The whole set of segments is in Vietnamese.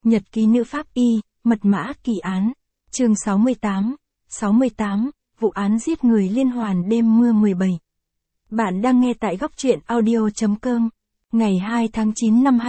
Nhật ký nữ pháp y, mật mã kỳ án. Chương 68, vụ án giết người liên hoàn đêm mưa 17. Bạn đang nghe tại góc truyện audio.com. Ngày 2 tháng 9 năm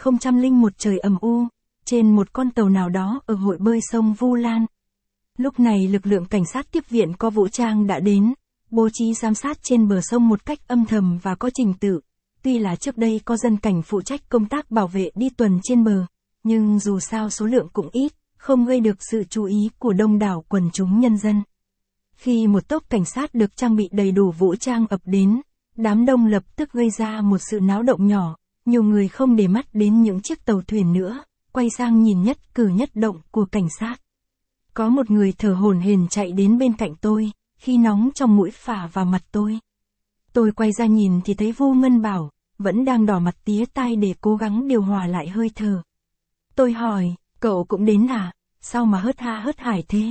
2001 trời ẩm u, trên một con tàu nào đó ở hội bơi sông Vu Lan. Lúc này lực lượng cảnh sát tiếp viện có vũ trang đã đến, bố trí giám sát trên bờ sông một cách âm thầm và có trình tự. Tuy là trước đây có dân cảnh phụ trách công tác bảo vệ đi tuần trên bờ, nhưng dù sao số lượng cũng ít, không gây được sự chú ý của đông đảo quần chúng nhân dân. Khi một tốp cảnh sát được trang bị đầy đủ vũ trang ập đến, đám đông lập tức gây ra một sự náo động nhỏ, nhiều người không để mắt đến những chiếc tàu thuyền nữa, quay sang nhìn nhất cử nhất động của cảnh sát. Có một người thở hổn hển chạy đến bên cạnh tôi, khi nóng trong mũi phả vào mặt tôi. Tôi quay ra nhìn thì thấy Vu Ngân Bảo, vẫn đang đỏ mặt tía tai để cố gắng điều hòa lại hơi thở. Tôi hỏi, cậu cũng đến à, sao mà hớt ha hớt hải thế?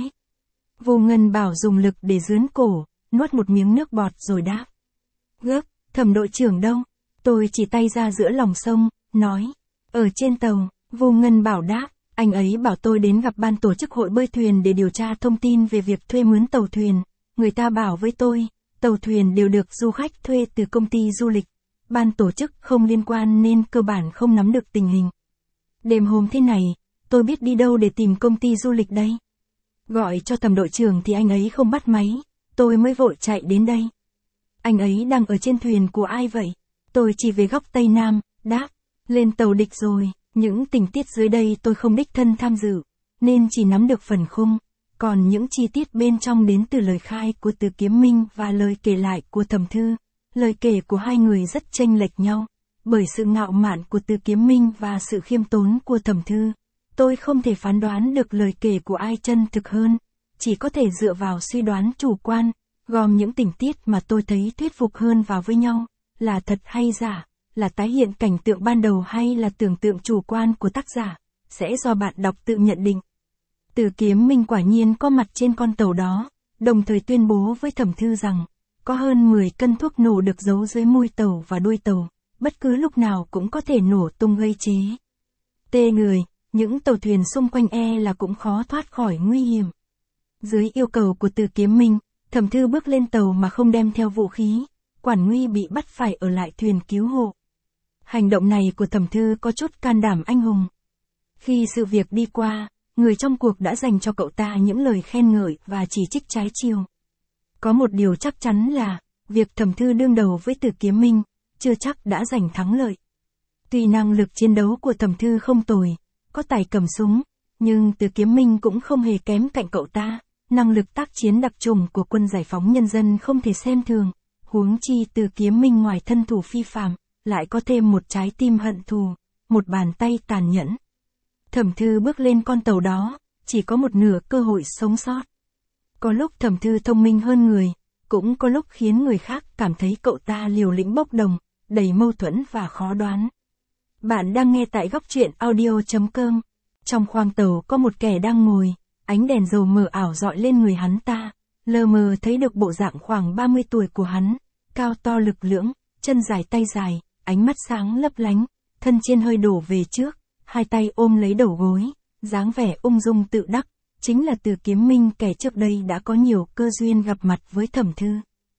Vu Ngân Bảo dùng lực để dướn cổ, nuốt một miếng nước bọt rồi đáp. Gớp, Thẩm đội trưởng đâu? Tôi chỉ tay ra giữa lòng sông, nói. Ở trên tàu, Vu Ngân Bảo đáp, anh ấy bảo tôi đến gặp ban tổ chức hội bơi thuyền để điều tra thông tin về việc thuê mướn tàu thuyền. Người ta bảo với tôi, tàu thuyền đều được du khách thuê từ công ty du lịch. Ban tổ chức không liên quan nên cơ bản không nắm được tình hình. Đêm hôm thế này, tôi biết đi đâu để tìm công ty du lịch đây. Gọi cho Thẩm đội trưởng thì anh ấy không bắt máy, tôi mới vội chạy đến đây. Anh ấy đang ở trên thuyền của ai vậy? Tôi chỉ về góc Tây Nam, đáp, lên tàu địch rồi, những tình tiết dưới đây tôi không đích thân tham dự, nên chỉ nắm được phần khung, còn những chi tiết bên trong đến từ lời khai của Từ Kiếm Minh và lời kể lại của Thẩm Thư. Lời kể của hai người rất chênh lệch nhau, bởi sự ngạo mạn của Từ Kiếm Minh và sự khiêm tốn của Thẩm Thư. Tôi không thể phán đoán được lời kể của ai chân thực hơn, chỉ có thể dựa vào suy đoán chủ quan, gom những tình tiết mà tôi thấy thuyết phục hơn vào với nhau, là thật hay giả, là tái hiện cảnh tượng ban đầu hay là tưởng tượng chủ quan của tác giả, sẽ do bạn đọc tự nhận định. Từ Kiếm Minh quả nhiên có mặt trên con tàu đó, đồng thời tuyên bố với Thẩm Thư rằng, có hơn 10 cân thuốc nổ được giấu dưới mui tàu và đuôi tàu, bất cứ lúc nào cũng có thể nổ tung gây chế. Tê người, những tàu thuyền xung quanh là cũng khó thoát khỏi nguy hiểm. Dưới yêu cầu của Từ Kiếm Minh, Thẩm Thư bước lên tàu mà không đem theo vũ khí, Quản Nguy bị bắt phải ở lại thuyền cứu hộ. Hành động này của Thẩm Thư có chút can đảm anh hùng. Khi sự việc đi qua, người trong cuộc đã dành cho cậu ta những lời khen ngợi và chỉ trích trái chiều. Có một điều chắc chắn là, việc Thẩm Thư đương đầu với Từ Kiếm Minh, chưa chắc đã giành thắng lợi. Tuy năng lực chiến đấu của Thẩm Thư không tồi, có tài cầm súng, nhưng Từ Kiếm Minh cũng không hề kém cạnh cậu ta. Năng lực tác chiến đặc trùng của quân giải phóng nhân dân không thể xem thường, huống chi Từ Kiếm Minh ngoài thân thủ phi phàm, lại có thêm một trái tim hận thù, một bàn tay tàn nhẫn. Thẩm Thư bước lên con tàu đó, chỉ có một nửa cơ hội sống sót. Có lúc Thẩm Thư thông minh hơn người, cũng có lúc khiến người khác cảm thấy cậu ta liều lĩnh bốc đồng, đầy mâu thuẫn và khó đoán. Bạn đang nghe tại góc truyện audio.com. Trong khoang tàu có một kẻ đang ngồi, ánh đèn dầu mờ ảo dọi lên người hắn ta, lờ mờ thấy được bộ dạng khoảng 30 tuổi của hắn, cao to lực lưỡng, chân dài tay dài, ánh mắt sáng lấp lánh, thân trên hơi đổ về trước, hai tay ôm lấy đầu gối, dáng vẻ ung dung tự đắc, chính là Từ Kiếm Minh kẻ trước đây đã có nhiều cơ duyên gặp mặt với Thẩm Thư.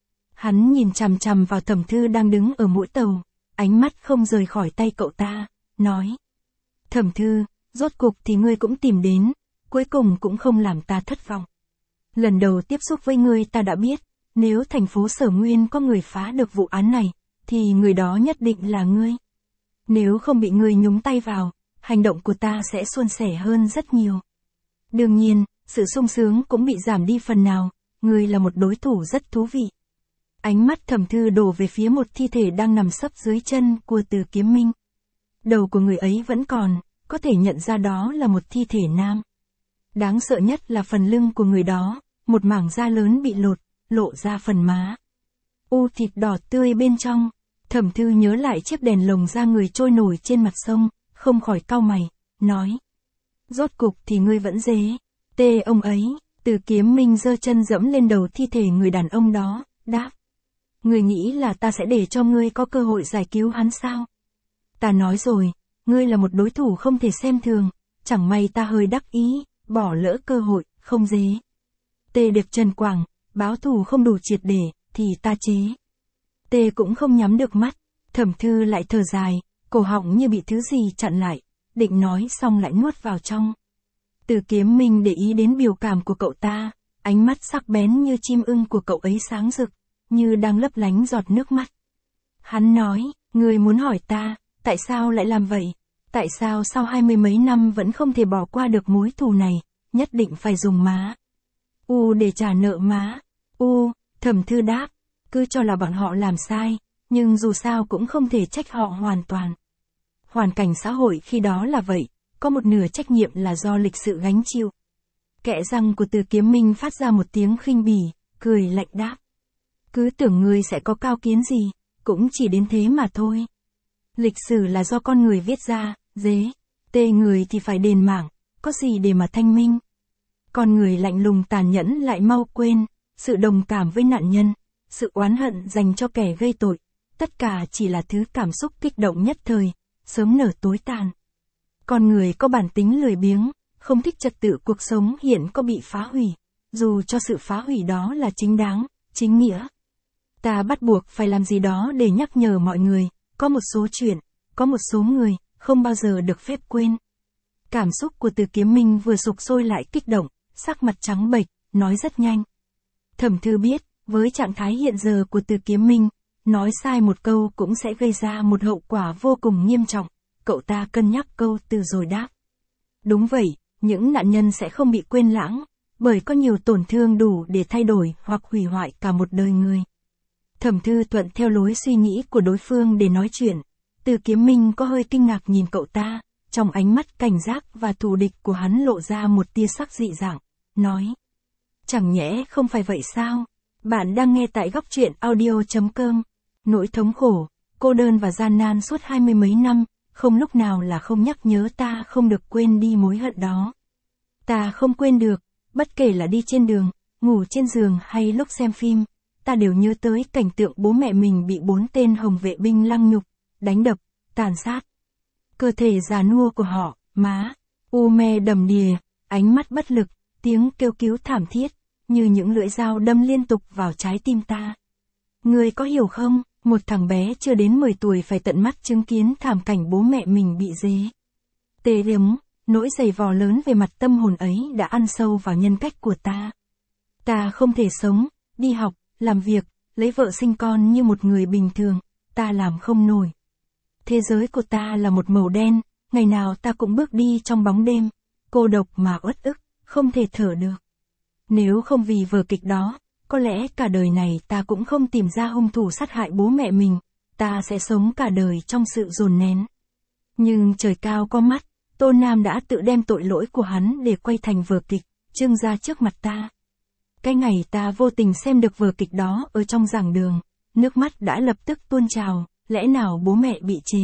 Hắn nhìn chằm chằm vào Thẩm Thư đang đứng ở mũi tàu, ánh mắt không rời khỏi tay cậu ta, nói. Thẩm Thư, rốt cuộc thì ngươi cũng tìm đến, cuối cùng cũng không làm ta thất vọng. Lần đầu tiếp xúc với ngươi ta đã biết, nếu thành phố Sở Nguyên có người phá được vụ án này, thì người đó nhất định là ngươi. Nếu không bị ngươi nhúng tay vào, hành động của ta sẽ suôn sẻ hơn rất nhiều. Đương nhiên, sự sung sướng cũng bị giảm đi phần nào, ngươi là một đối thủ rất thú vị. Ánh mắt Thẩm Thư đổ về phía một thi thể đang nằm sấp dưới chân của Từ Kiếm Minh. Đầu của người ấy vẫn còn, có thể nhận ra đó là một thi thể nam. Đáng sợ nhất là phần lưng của người đó, một mảng da lớn bị lột, lộ ra phần má. Thịt đỏ tươi bên trong. Thẩm Thư nhớ lại chiếc đèn lồng da người trôi nổi trên mặt sông, không khỏi cau mày, nói. Rốt cục thì ngươi vẫn dế. Tê ông ấy. Từ Kiếm Minh giơ chân dẫm lên đầu thi thể người đàn ông đó, đáp. Ngươi nghĩ là ta sẽ để cho ngươi có cơ hội giải cứu hắn sao? Ta nói rồi, ngươi là một đối thủ không thể xem thường, chẳng may ta hơi đắc ý, bỏ lỡ cơ hội, không dế. Tê được Trần Quảng, báo thù không đủ triệt để, thì ta chế. Tê cũng không nhắm được mắt, Thẩm Thư lại thở dài, cổ họng như bị thứ gì chặn lại, định nói xong lại nuốt vào trong. Từ Kiếm Minh để ý đến biểu cảm của cậu ta, ánh mắt sắc bén như chim ưng của cậu ấy sáng rực, như đang lấp lánh giọt nước mắt. Hắn nói, ngươi muốn hỏi ta, tại sao lại làm vậy? Tại sao sau 20 mấy năm vẫn không thể bỏ qua được mối thù này, nhất định phải dùng má để trả nợ má. Thẩm Thư đáp, cứ cho là bọn họ làm sai, nhưng dù sao cũng không thể trách họ hoàn toàn. Hoàn cảnh xã hội khi đó là vậy, có một nửa trách nhiệm là do lịch sự gánh chịu. Kẽ răng của Từ Kiếm Minh phát ra một tiếng khinh bỉ, cười lạnh đáp. Cứ tưởng ngươi sẽ có cao kiến gì, cũng chỉ đến thế mà thôi. Lịch sử là do con người viết ra, dế. Tê người thì phải đền mạng, có gì để mà thanh minh. Con người lạnh lùng tàn nhẫn lại mau quên, sự đồng cảm với nạn nhân, sự oán hận dành cho kẻ gây tội, tất cả chỉ là thứ cảm xúc kích động nhất thời, sớm nở tối tàn. Con người có bản tính lười biếng, không thích trật tự cuộc sống hiện có bị phá hủy, dù cho sự phá hủy đó là chính đáng, chính nghĩa. Ta bắt buộc phải làm gì đó để nhắc nhở mọi người, có một số chuyện, có một số người, không bao giờ được phép quên. Cảm xúc của Từ Kiếm Minh vừa sục sôi lại kích động, sắc mặt trắng bệch, nói rất nhanh. Thẩm Thư biết, với trạng thái hiện giờ của Từ Kiếm Minh, nói sai một câu cũng sẽ gây ra một hậu quả vô cùng nghiêm trọng. Cậu ta cân nhắc câu từ rồi đáp. Đúng vậy, những nạn nhân sẽ không bị quên lãng, bởi có nhiều tổn thương đủ để thay đổi hoặc hủy hoại cả một đời người. Thẩm Thư thuận theo lối suy nghĩ của đối phương để nói chuyện. Từ Kiếm Minh có hơi kinh ngạc nhìn cậu ta, trong ánh mắt cảnh giác và thù địch của hắn lộ ra một tia sắc dị dạng, nói. Chẳng nhẽ không phải vậy sao? Bạn đang nghe tại góc truyện audio.com. Nỗi thống khổ, cô đơn và gian nan suốt 20 mấy năm, không lúc nào là không nhắc nhớ ta không được quên đi mối hận đó. Ta không quên được, bất kể là đi trên đường, ngủ trên giường hay lúc xem phim, ta đều nhớ tới cảnh tượng bố mẹ mình bị 4 tên hồng vệ binh lăng nhục, đánh đập, tàn sát. Cơ thể già nua của họ, má, me đầm đìa, ánh mắt bất lực, tiếng kêu cứu thảm thiết, như những lưỡi dao đâm liên tục vào trái tim ta. Ngươi có hiểu không, một thằng bé chưa đến 10 tuổi phải tận mắt chứng kiến thảm cảnh bố mẹ mình bị dế. Tê liếm, nỗi dày vò lớn về mặt tâm hồn ấy đã ăn sâu vào nhân cách của ta. Ta không thể sống, đi học, làm việc, lấy vợ sinh con như một người bình thường, ta làm không nổi. Thế giới của ta là một màu đen, ngày nào ta cũng bước đi trong bóng đêm, cô độc mà uất ức, không thể thở được. Nếu không vì vở kịch đó, có lẽ cả đời này ta cũng không tìm ra hung thủ sát hại bố mẹ mình, ta sẽ sống cả đời trong sự dồn nén. Nhưng trời cao có mắt, Tô Nam đã tự đem tội lỗi của hắn để quay thành vở kịch, trưng ra trước mặt ta. Cái ngày ta vô tình xem được vở kịch đó ở trong giảng đường, nước mắt đã lập tức tuôn trào, lẽ nào bố mẹ bị chế?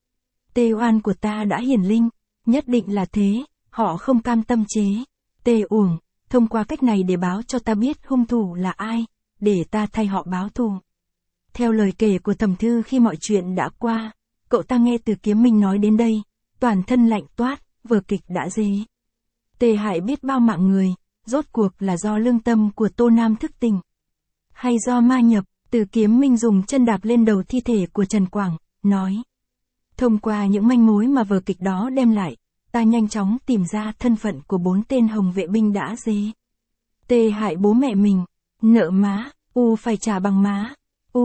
Tê oan của ta đã hiển linh, nhất định là thế, họ không cam tâm chế. Tê uổng, thông qua cách này để báo cho ta biết hung thủ là ai, để ta thay họ báo thù. Theo lời kể của Thẩm Thư khi mọi chuyện đã qua, cậu ta nghe Từ Kiếm Minh nói đến đây, toàn thân lạnh toát, vở kịch đã dế. Tê hại biết bao mạng người, rốt cuộc là do lương tâm của Tô Nam thức tỉnh, hay do ma nhập. Từ Kiếm Minh dùng chân đạp lên đầu thi thể của Trần Quảng, nói. Thông qua những manh mối mà vở kịch đó đem lại, ta nhanh chóng tìm ra thân phận của 4 tên hồng vệ binh đã dế. Tê hại bố mẹ mình, nợ má, phải trả bằng má,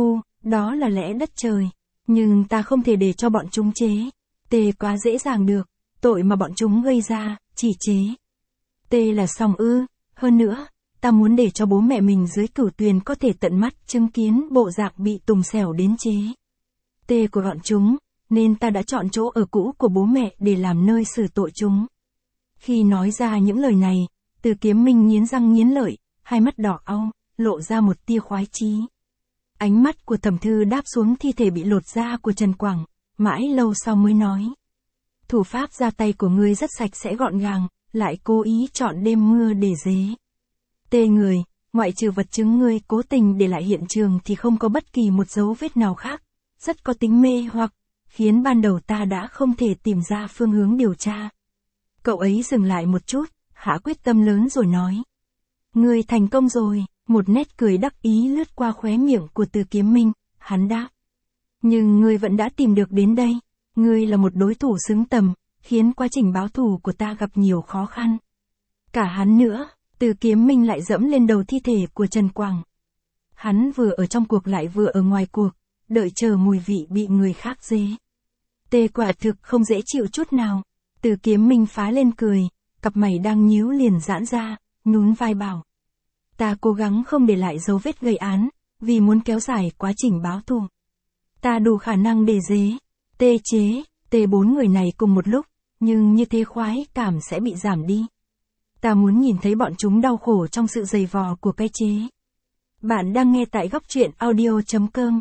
đó là lẽ đất trời, nhưng ta không thể để cho bọn chúng chế. Tê quá dễ dàng được, tội mà bọn chúng gây ra, chỉ chế. Tê là xong hơn nữa. Ta muốn để cho bố mẹ mình dưới cửu tuyền có thể tận mắt chứng kiến bộ dạng bị tùng xẻo đến chế. Tê của bọn chúng, nên ta đã chọn chỗ ở cũ của bố mẹ để làm nơi xử tội chúng. Khi nói ra những lời này, Từ Kiếm Minh nghiến răng nghiến lợi, hai mắt đỏ au, lộ ra một tia khoái chí. Ánh mắt của Thẩm Thư đáp xuống thi thể bị lột da của Trần Quảng, mãi lâu sau mới nói. Thủ pháp ra tay của ngươi rất sạch sẽ gọn gàng, lại cố ý chọn đêm mưa để dế. Tê người, ngoại trừ vật chứng ngươi cố tình để lại hiện trường thì không có bất kỳ một dấu vết nào khác, rất có tính mê hoặc, khiến ban đầu ta đã không thể tìm ra phương hướng điều tra. Cậu ấy dừng lại một chút, hạ quyết tâm lớn rồi nói. Ngươi thành công rồi, một nét cười đắc ý lướt qua khóe miệng của Từ Kiếm Minh, hắn đáp. Nhưng ngươi vẫn đã tìm được đến đây, ngươi là một đối thủ xứng tầm, khiến quá trình báo thù của ta gặp nhiều khó khăn. Cả hắn nữa, Từ Kiếm Minh lại dẫm lên đầu thi thể của Trần Quảng. Hắn vừa ở trong cuộc lại vừa ở ngoài cuộc, đợi chờ mùi vị bị người khác dế. Tê quả thực không dễ chịu chút nào. Từ Kiếm Minh phá lên cười, cặp mày đang nhíu liền giãn ra, nhún vai bảo. Ta cố gắng không để lại dấu vết gây án, vì muốn kéo dài quá trình báo thù. Ta đủ khả năng để dế, tê chế, tê 4 người này cùng một lúc, nhưng như thế khoái cảm sẽ bị giảm đi. Ta muốn nhìn thấy bọn chúng đau khổ trong sự giày vò của cái chế. Bạn đang nghe tại góc truyện audio.com.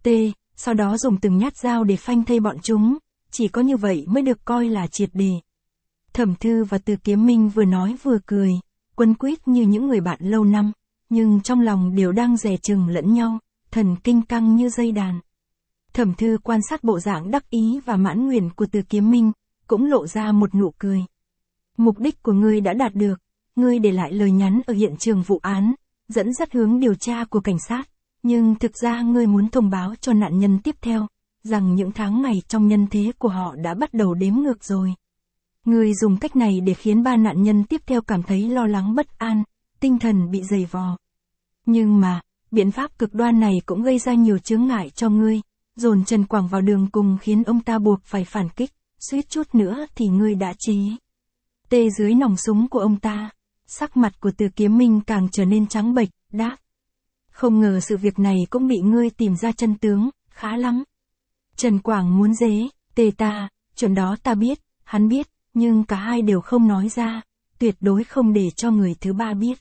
Sau đó dùng từng nhát dao để phanh thây bọn chúng, chỉ có như vậy mới được coi là triệt đề. Thẩm Thư và Từ Kiếm Minh vừa nói vừa cười, quấn quýt như những người bạn lâu năm, nhưng trong lòng đều đang dè chừng lẫn nhau, thần kinh căng như dây đàn. Thẩm Thư quan sát bộ dạng đắc ý và mãn nguyện của Từ Kiếm Minh, cũng lộ ra một nụ cười. Mục đích của ngươi đã đạt được, ngươi để lại lời nhắn ở hiện trường vụ án, dẫn dắt hướng điều tra của cảnh sát, nhưng thực ra ngươi muốn thông báo cho nạn nhân tiếp theo, rằng những tháng ngày trong nhân thế của họ đã bắt đầu đếm ngược rồi. Ngươi dùng cách này để khiến 3 nạn nhân tiếp theo cảm thấy lo lắng bất an, tinh thần bị dày vò. Nhưng mà, biện pháp cực đoan này cũng gây ra nhiều chướng ngại cho ngươi, dồn Trần Quảng vào đường cùng khiến ông ta buộc phải phản kích, suýt chút nữa thì ngươi đã chế. Tê dưới nòng súng của ông ta, sắc mặt của Từ Kiếm Minh càng trở nên trắng bệch, đáp. Không ngờ sự việc này cũng bị ngươi tìm ra chân tướng, khá lắm. Trần Quảng muốn dế, tê ta, chuyện đó ta biết, hắn biết, nhưng cả hai đều không nói ra, tuyệt đối không để cho người thứ ba biết.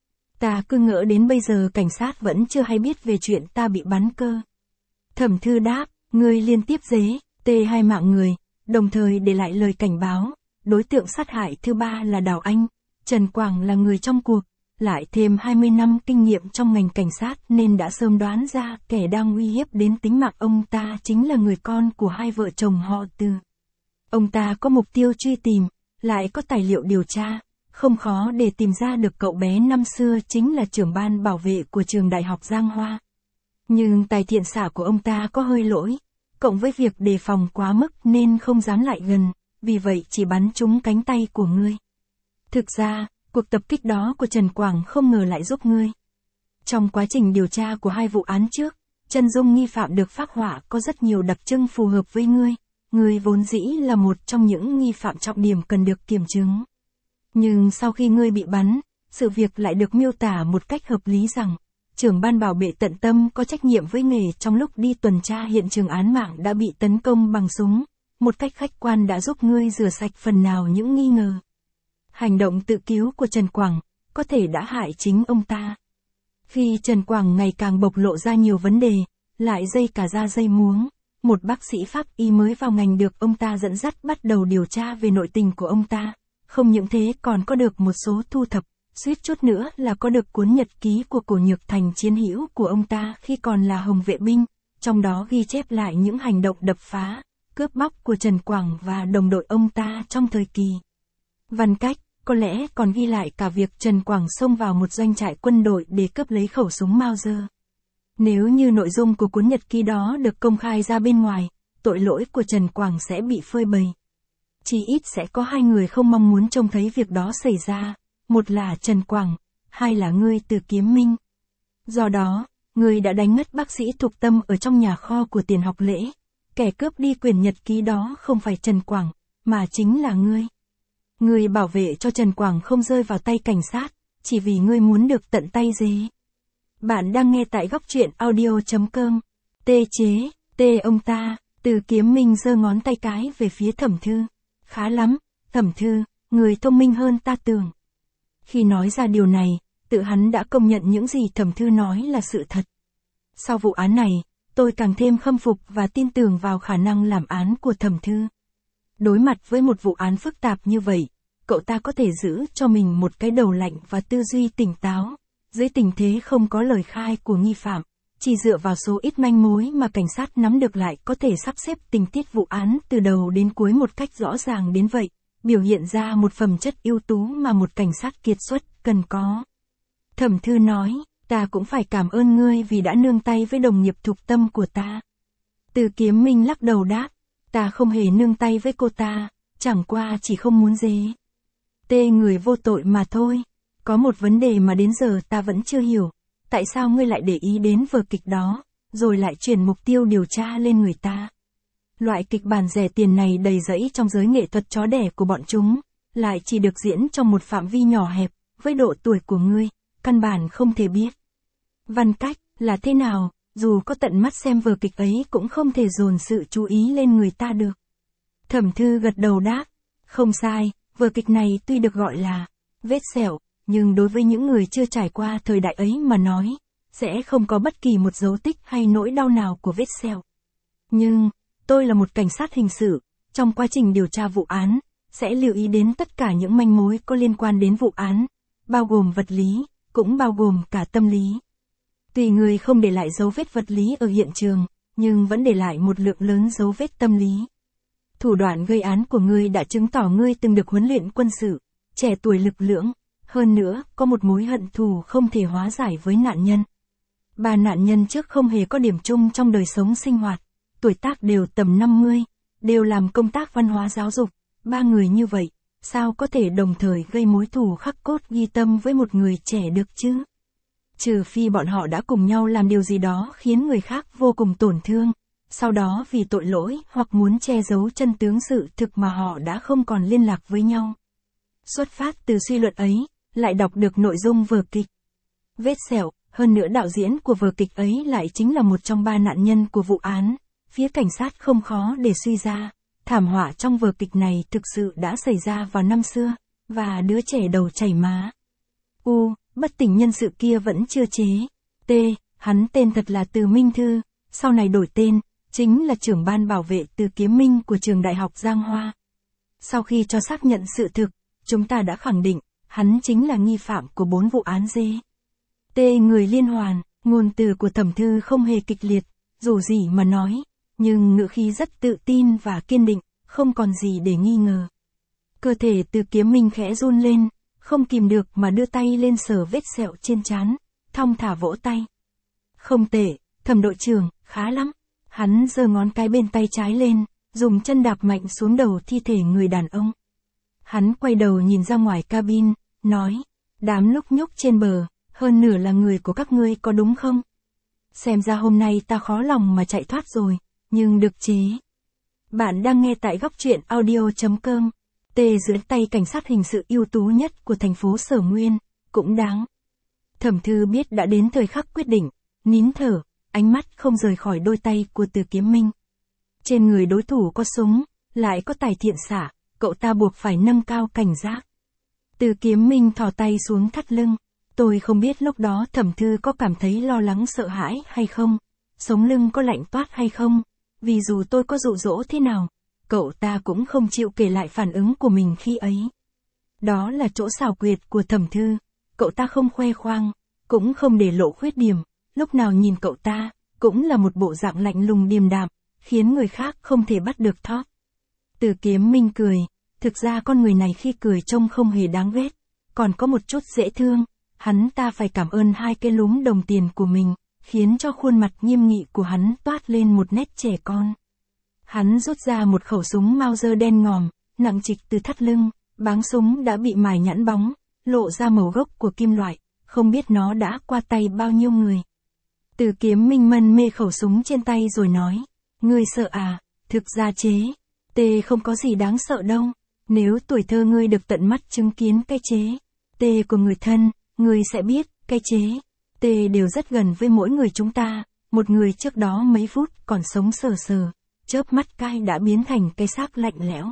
Ta cứ ngỡ đến bây giờ cảnh sát vẫn chưa hay biết về chuyện ta bị bắn cơ. Thẩm Thư đáp, ngươi liên tiếp dế, tê 2 mạng người, đồng thời để lại lời cảnh báo, đối tượng sát hại thứ 3 là Đào Anh, Trần Quảng là người trong cuộc, lại thêm 20 năm kinh nghiệm trong ngành cảnh sát nên đã sớm đoán ra kẻ đang uy hiếp đến tính mạng ông ta chính là người con của 2 vợ chồng họ Từ. Ông ta có mục tiêu truy tìm, lại có tài liệu điều tra, không khó để tìm ra được cậu bé năm xưa chính là trưởng ban bảo vệ của trường đại học Giang Hoa. Nhưng tài thiện xạ của ông ta có hơi lỗi, cộng với việc đề phòng quá mức nên không dám lại gần, vì vậy chỉ bắn trúng cánh tay của ngươi. Thực ra, cuộc tập kích đó của Trần Quảng không ngờ lại giúp ngươi. Trong quá trình điều tra của 2 vụ án trước, chân dung nghi phạm được phác họa có rất nhiều đặc trưng phù hợp với ngươi. Ngươi vốn dĩ là một trong những nghi phạm trọng điểm cần được kiểm chứng. Nhưng sau khi ngươi bị bắn, sự việc lại được miêu tả một cách hợp lý rằng, trưởng ban bảo vệ tận tâm có trách nhiệm với nghề trong lúc đi tuần tra hiện trường án mạng đã bị tấn công bằng súng, một cách khách quan đã giúp ngươi rửa sạch phần nào những nghi ngờ. Hành động tự cứu của Trần Quảng, có thể đã hại chính ông ta. Khi Trần Quảng ngày càng bộc lộ ra nhiều vấn đề, lại dây cả da dây muống, một bác sĩ pháp y mới vào ngành được ông ta dẫn dắt bắt đầu điều tra về nội tình của ông ta. Không những thế còn có được một số thu thập, suýt chút nữa là có được cuốn nhật ký của Cổ Nhược Thành chiến hữu của ông ta khi còn là Hồng vệ binh, trong đó ghi chép lại những hành động đập phá, cướp bóc của Trần Quảng và đồng đội ông ta trong thời kỳ. Văn cách, có lẽ còn ghi lại cả việc Trần Quảng xông vào một doanh trại quân đội để cướp lấy khẩu súng Mauser. Nếu như nội dung của cuốn nhật ký đó được công khai ra bên ngoài, tội lỗi của Trần Quảng sẽ bị phơi bày. Chỉ ít sẽ có 2 người không mong muốn trông thấy việc đó xảy ra, một là Trần Quảng, 2 là ngươi Từ Kiếm Minh. Do đó, ngươi đã đánh ngất bác sĩ Thục Tâm ở trong nhà kho của Tiền Học Lễ. Kẻ cướp đi quyển nhật ký đó không phải Trần Quảng, mà chính là ngươi. Ngươi bảo vệ cho Trần Quảng không rơi vào tay cảnh sát, chỉ vì ngươi muốn được tận tay dế. Bạn đang nghe tại góc truyện audio.com. Tê chế, tê ông ta, Từ Kiếm Minh giơ ngón tay cái về phía Thẩm Thư. Khá lắm, Thẩm Thư, người thông minh hơn ta tưởng. Khi nói ra điều này, tự hắn đã công nhận những gì Thẩm Thư nói là sự thật. Sau vụ án này, tôi càng thêm khâm phục và tin tưởng vào khả năng làm án của Thẩm Thư. Đối mặt với một vụ án phức tạp như vậy, cậu ta có thể giữ cho mình một cái đầu lạnh và tư duy tỉnh táo. Dưới tình thế không có lời khai của nghi phạm, chỉ dựa vào số ít manh mối mà cảnh sát nắm được lại có thể sắp xếp tình tiết vụ án từ đầu đến cuối một cách rõ ràng đến vậy. biểu hiện ra một phẩm chất ưu tú mà một cảnh sát kiệt xuất cần có. Thẩm Thư nói, ta cũng phải cảm ơn ngươi vì đã nương tay với đồng nghiệp thục tâm của ta. Từ Kiếm Minh lắc đầu đáp, ta không hề nương tay với cô ta, chẳng qua chỉ không muốn dế. Tê người vô tội mà thôi. Có một vấn đề mà đến giờ ta vẫn chưa hiểu, tại sao ngươi lại để ý đến vở kịch đó, rồi lại chuyển mục tiêu điều tra lên người ta. Loại kịch bản rẻ tiền này đầy rẫy trong giới nghệ thuật chó đẻ của bọn chúng, lại chỉ được diễn trong một phạm vi nhỏ hẹp, với độ tuổi của ngươi, căn bản không thể biết. Văn cách, là thế nào, dù có tận mắt xem vở kịch ấy cũng không thể dồn sự chú ý lên người ta được. Thẩm Thư gật đầu đáp, không sai, vở kịch này tuy được gọi là vết sẹo, nhưng đối với những người chưa trải qua thời đại ấy mà nói, sẽ không có bất kỳ một dấu tích hay nỗi đau nào của vết sẹo. Nhưng, tôi là một cảnh sát hình sự, trong quá trình điều tra vụ án, sẽ lưu ý đến tất cả những manh mối có liên quan đến vụ án, bao gồm vật lý, cũng bao gồm cả tâm lý. Tuy người không để lại dấu vết vật lý ở hiện trường, nhưng vẫn để lại một lượng lớn dấu vết tâm lý. Thủ đoạn gây án của ngươi đã chứng tỏ ngươi từng được huấn luyện quân sự, trẻ tuổi lực lưỡng, hơn nữa, có một mối hận thù không thể hóa giải với nạn nhân. 3 nạn nhân trước không hề có điểm chung trong đời sống sinh hoạt, tuổi tác đều tầm 50, đều làm công tác văn hóa giáo dục, 3 người như vậy, sao có thể đồng thời gây mối thù khắc cốt ghi tâm với một người trẻ được chứ? Trừ phi bọn họ đã cùng nhau làm điều gì đó khiến người khác vô cùng tổn thương, sau đó vì tội lỗi hoặc muốn che giấu chân tướng sự thực mà họ đã không còn liên lạc với nhau. Xuất phát từ suy luận ấy, lại đọc được nội dung vở kịch Vết sẹo, hơn nữa đạo diễn của vở kịch ấy lại chính là một trong 3 nạn nhân của vụ án, phía cảnh sát không khó để suy ra, thảm họa trong vở kịch này thực sự đã xảy ra vào năm xưa, và đứa trẻ đầu chảy má. Bất tỉnh nhân sự kia vẫn chưa chế. T, hắn tên thật là Từ Minh Thư, sau này đổi tên, chính là trưởng ban bảo vệ Từ Kiếm Minh của trường đại học Giang Hoa. Sau khi cho xác nhận sự thực, chúng ta đã khẳng định, hắn chính là nghi phạm của 4 vụ án dê. T người liên hoàn, ngôn từ của Thẩm Thư không hề kịch liệt, dù gì mà nói, nhưng ngữ khí rất tự tin và kiên định, không còn gì để nghi ngờ. Cơ thể Từ Kiếm Minh khẽ run lên, không kìm được mà đưa tay lên sờ vết sẹo trên trán, thong thả vỗ tay. Không tệ, Thẩm đội trưởng, khá lắm. Hắn giơ ngón cái bên tay trái lên, dùng chân đạp mạnh xuống đầu thi thể người đàn ông. Hắn quay đầu nhìn ra ngoài cabin, nói, đám lúc nhúc trên bờ, hơn nửa là người của các ngươi có đúng không? Xem ra hôm nay ta khó lòng mà chạy thoát rồi, nhưng được chế. Bạn đang nghe tại góc truyện audio.com. Tê dưới tay cảnh sát hình sự ưu tú nhất của thành phố Sở Nguyên, cũng đáng. Thẩm Thư biết đã đến thời khắc quyết định, nín thở, ánh mắt không rời khỏi đôi tay của Từ Kiếm Minh. Trên người đối thủ có súng, lại có tài thiện xạ, cậu ta buộc phải nâng cao cảnh giác. Từ Kiếm Minh thò tay xuống thắt lưng. Tôi không biết lúc đó Thẩm Thư có cảm thấy lo lắng sợ hãi hay không, sống lưng có lạnh toát hay không, vì dù tôi có dụ dỗ thế nào, cậu ta cũng không chịu kể lại phản ứng của mình khi ấy. Đó là chỗ xảo quyệt của Thẩm Thư, cậu ta không khoe khoang, cũng không để lộ khuyết điểm, lúc nào nhìn cậu ta, cũng là một bộ dạng lạnh lùng điềm đạm, khiến người khác không thể bắt được thóp. Từ Kiếm Minh cười, thực ra con người này khi cười trông không hề đáng ghét, còn có một chút dễ thương, hắn ta phải cảm ơn 2 cái lúm đồng tiền của mình, khiến cho khuôn mặt nghiêm nghị của hắn toát lên một nét trẻ con. Hắn rút ra một khẩu súng Mauser đen ngòm, nặng trịch từ thắt lưng, báng súng đã bị mài nhẵn bóng, lộ ra màu gốc của kim loại, không biết nó đã qua tay bao nhiêu người. Từ Kiếm Minh mân mê khẩu súng trên tay rồi nói, ngươi sợ à, thực ra chế, tê không có gì đáng sợ đâu, nếu tuổi thơ ngươi được tận mắt chứng kiến cái chế, tê của người thân, ngươi sẽ biết, cái chế, tê đều rất gần với mỗi người chúng ta, một người trước đó mấy phút còn sống sờ sờ, chớp mắt cai đã biến thành cái xác lạnh lẽo.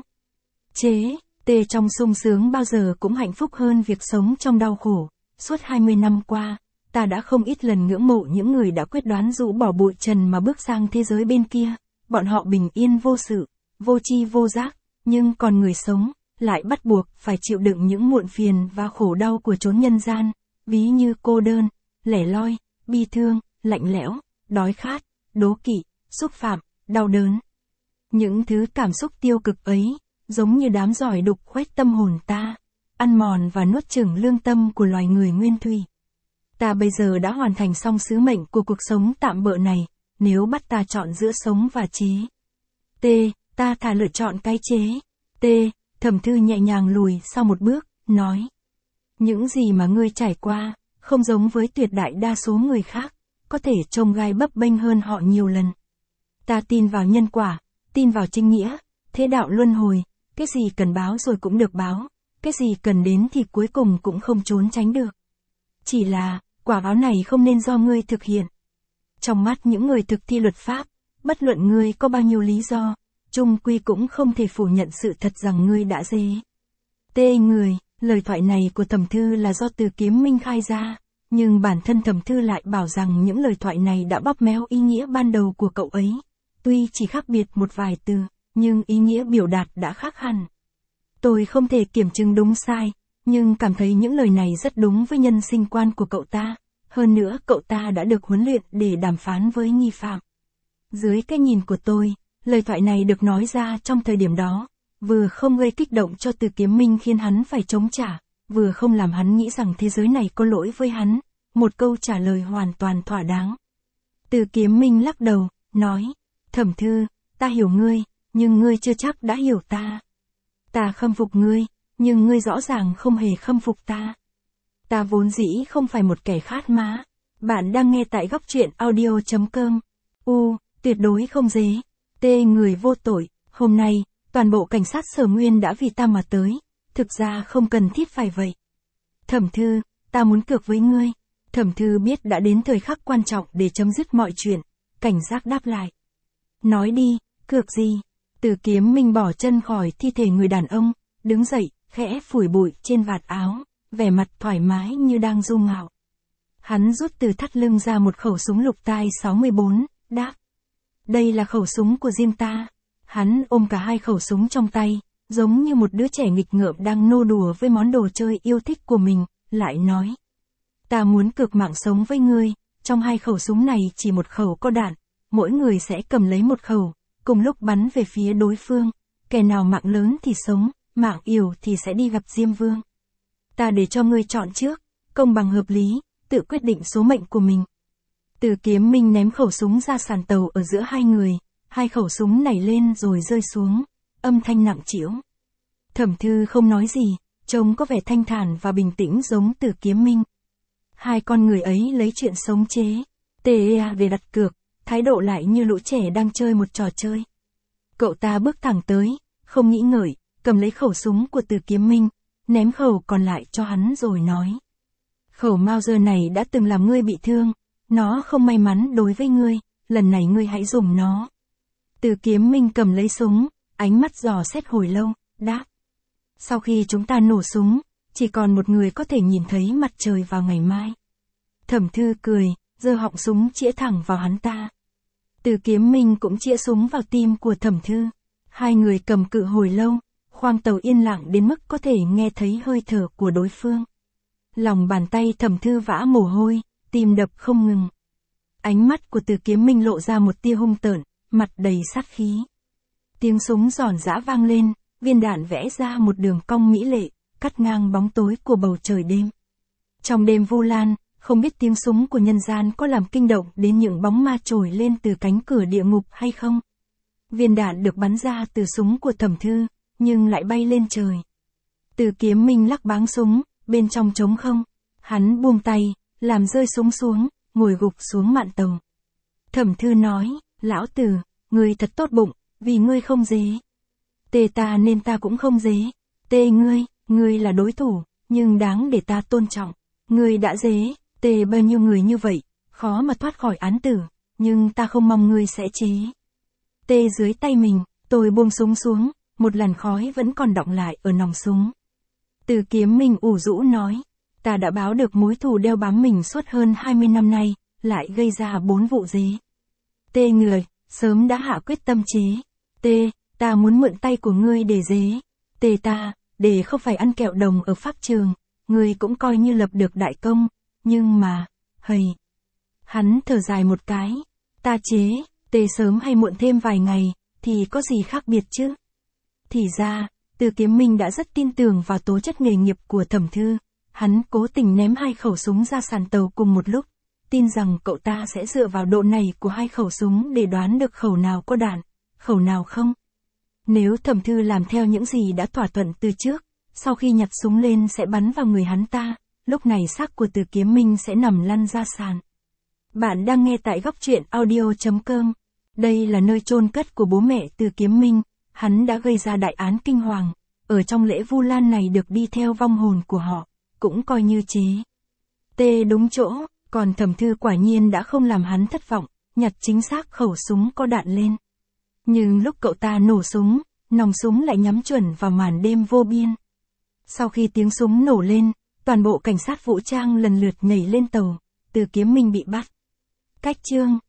Chế, tê trong sung sướng bao giờ cũng hạnh phúc hơn việc sống trong đau khổ, suốt 20 năm qua, ta đã không ít lần ngưỡng mộ những người đã quyết đoán rũ bỏ bụi trần mà bước sang thế giới bên kia, bọn họ bình yên vô sự, vô tri vô giác, nhưng còn người sống, lại bắt buộc phải chịu đựng những muộn phiền và khổ đau của chốn nhân gian, ví như cô đơn, lẻ loi, bi thương, lạnh lẽo, đói khát, đố kỵ, xúc phạm, đau đớn. Những thứ cảm xúc tiêu cực ấy, giống như đám giỏi đục khoét tâm hồn ta, ăn mòn và nuốt chửng lương tâm của loài người nguyên thủy. Ta bây giờ đã hoàn thành xong sứ mệnh của cuộc sống tạm bợ này, nếu bắt ta chọn giữa sống và chế. T, ta thà lựa chọn cái chế. T, Thẩm Thư nhẹ nhàng lùi sau một bước, nói. Những gì mà ngươi trải qua, không giống với tuyệt đại đa số người khác, có thể trông gai bấp bênh hơn họ nhiều lần. Ta tin vào nhân quả, tin vào chính nghĩa, thế đạo luân hồi, cái gì cần báo rồi cũng được báo, cái gì cần đến thì cuối cùng cũng không trốn tránh được. Chỉ là, quả báo này không nên do ngươi thực hiện. Trong mắt những người thực thi luật pháp, bất luận ngươi có bao nhiêu lý do, chung quy cũng không thể phủ nhận sự thật rằng ngươi đã dế. Người, lời thoại này của Thẩm Thư là do Từ Kiếm Minh khai ra, nhưng bản thân Thẩm Thư lại bảo rằng những lời thoại này đã bóp méo ý nghĩa ban đầu của cậu ấy. Tuy chỉ khác biệt một vài từ, nhưng ý nghĩa biểu đạt đã khác hẳn. Tôi không thể kiểm chứng đúng sai, nhưng cảm thấy những lời này rất đúng với nhân sinh quan của cậu ta. Hơn nữa cậu ta đã được huấn luyện để đàm phán với nghi phạm. Dưới cái nhìn của tôi, lời thoại này được nói ra trong thời điểm đó, vừa không gây kích động cho Từ Kiếm Minh khiến hắn phải chống trả, vừa không làm hắn nghĩ rằng thế giới này có lỗi với hắn, một câu trả lời hoàn toàn thỏa đáng. Từ Kiếm Minh lắc đầu, nói, Thẩm Thư, ta hiểu ngươi, nhưng ngươi chưa chắc đã hiểu ta. Ta khâm phục ngươi, nhưng ngươi rõ ràng không hề khâm phục ta. Ta vốn dĩ không phải một kẻ khát má. Bạn đang nghe tại góc truyện audio.com. Tuyệt đối không dế. Người vô tội. Hôm nay, toàn bộ cảnh sát Sở Nguyên đã vì ta mà tới. Thực ra không cần thiết phải vậy. Thẩm Thư, ta muốn cược với ngươi. Thẩm Thư biết đã đến thời khắc quan trọng để chấm dứt mọi chuyện. Cảnh giác đáp lại. Nói đi, cược gì? Từ Kiếm Minh bỏ chân khỏi thi thể người đàn ông, đứng dậy, khẽ phủi bụi trên vạt áo, vẻ mặt thoải mái như đang du ngạo. Hắn rút từ thắt lưng ra một khẩu súng lục tai 64, đáp. Đây là khẩu súng của riêng ta. Hắn ôm cả hai khẩu súng trong tay, giống như một đứa trẻ nghịch ngợm đang nô đùa với món đồ chơi yêu thích của mình, lại nói. Ta muốn cược mạng sống với ngươi, trong hai khẩu súng này chỉ một khẩu có đạn, mỗi người sẽ cầm lấy một khẩu, cùng lúc bắn về phía đối phương, kẻ nào mạng lớn thì sống, mạng yểu thì sẽ đi gặp Diêm Vương. Ta để cho ngươi chọn trước, công bằng hợp lý, tự quyết định số mệnh của mình. Từ Kiếm Minh ném khẩu súng ra sàn tàu ở giữa hai người, hai khẩu súng nảy lên rồi rơi xuống, âm thanh nặng trĩu. Thẩm Thư không nói gì, trông có vẻ thanh thản và bình tĩnh giống Từ Kiếm Minh. Hai con người ấy lấy chuyện sống chế, về đặt cược, thái độ lại như lũ trẻ đang chơi một trò chơi. Cậu ta bước thẳng tới, không nghĩ ngợi, cầm lấy khẩu súng của Từ Kiếm Minh, ném khẩu còn lại cho hắn rồi nói. Khẩu Mauser này đã từng làm ngươi bị thương, nó không may mắn đối với ngươi, lần này ngươi hãy dùng nó. Từ Kiếm Minh cầm lấy súng, ánh mắt dò xét hồi lâu, đáp. Sau khi chúng ta nổ súng, chỉ còn một người có thể nhìn thấy mặt trời vào ngày mai. Thẩm Thư cười, giơ họng súng chĩa thẳng vào hắn ta. Từ Kiếm Minh cũng chĩa súng vào tim của Thẩm Thư. Hai người cầm cự hồi lâu, khoang tàu yên lặng đến mức có thể nghe thấy hơi thở của đối phương. Lòng bàn tay Thẩm Thư vã mồ hôi, tim đập không ngừng. Ánh mắt của Từ Kiếm Minh lộ ra một tia hung tợn, mặt đầy sát khí. Tiếng súng giòn giã vang lên, viên đạn vẽ ra một đường cong mỹ lệ, cắt ngang bóng tối của bầu trời đêm. Trong đêm vu lan, không biết tiếng súng của nhân gian có làm kinh động đến những bóng ma trồi lên từ cánh cửa địa ngục hay không. Viên đạn được bắn ra từ súng của Thẩm Thư, nhưng lại bay lên trời. Từ Kiếm Minh lắc báng súng, bên trong trống không. Hắn buông tay, làm rơi súng xuống, ngồi gục xuống mạn tàu. Thẩm Thư nói, lão tử, ngươi thật tốt bụng, vì ngươi không dế. Ta nên ta cũng không dế. Ngươi là đối thủ, nhưng đáng để ta tôn trọng. Ngươi đã dế, bao nhiêu người như vậy, khó mà thoát khỏi án tử, nhưng ta không mong ngươi sẽ chế. Dưới tay mình, tôi buông súng xuống, một làn khói vẫn còn đọng lại ở nòng súng. Từ Kiếm Minh ủ rũ nói, ta đã báo được mối thù đeo bám mình suốt hơn 20 năm nay, lại gây ra 4 vụ dế. Người, sớm đã hạ quyết tâm chế. Ta muốn mượn tay của ngươi để dế. Để không phải ăn kẹo đồng ở pháp trường, ngươi cũng coi như lập được đại công, nhưng mà, Hắn thở dài một cái, ta chế, sớm hay muộn thêm vài ngày, thì có gì khác biệt chứ? Thì ra, Từ Kiếm Minh đã rất tin tưởng vào tố chất nghề nghiệp của Thẩm Thư. Hắn cố tình ném 2 khẩu súng ra sàn tàu cùng một lúc, tin rằng cậu ta sẽ dựa vào độ này của 2 khẩu súng để đoán được khẩu nào có đạn, khẩu nào không. Nếu Thẩm Thư làm theo những gì đã thỏa thuận từ trước, sau khi nhặt súng lên sẽ bắn vào người hắn ta, lúc này xác của Từ Kiếm Minh sẽ nằm lăn ra sàn. Bạn đang nghe tại góc truyện audio.com. Đây là nơi chôn cất của bố mẹ Từ Kiếm Minh, hắn đã gây ra đại án kinh hoàng, ở trong lễ Vu Lan này được đi theo vong hồn của họ, cũng coi như chế tê đúng chỗ, còn Thẩm Thư quả nhiên đã không làm hắn thất vọng, nhặt chính xác khẩu súng có đạn lên. Nhưng lúc cậu ta nổ súng, nòng súng lại nhắm chuẩn vào màn đêm vô biên. Sau khi tiếng súng nổ lên, toàn bộ cảnh sát vũ trang lần lượt nhảy lên tàu, Từ Kiếm Minh bị bắt. Cách chương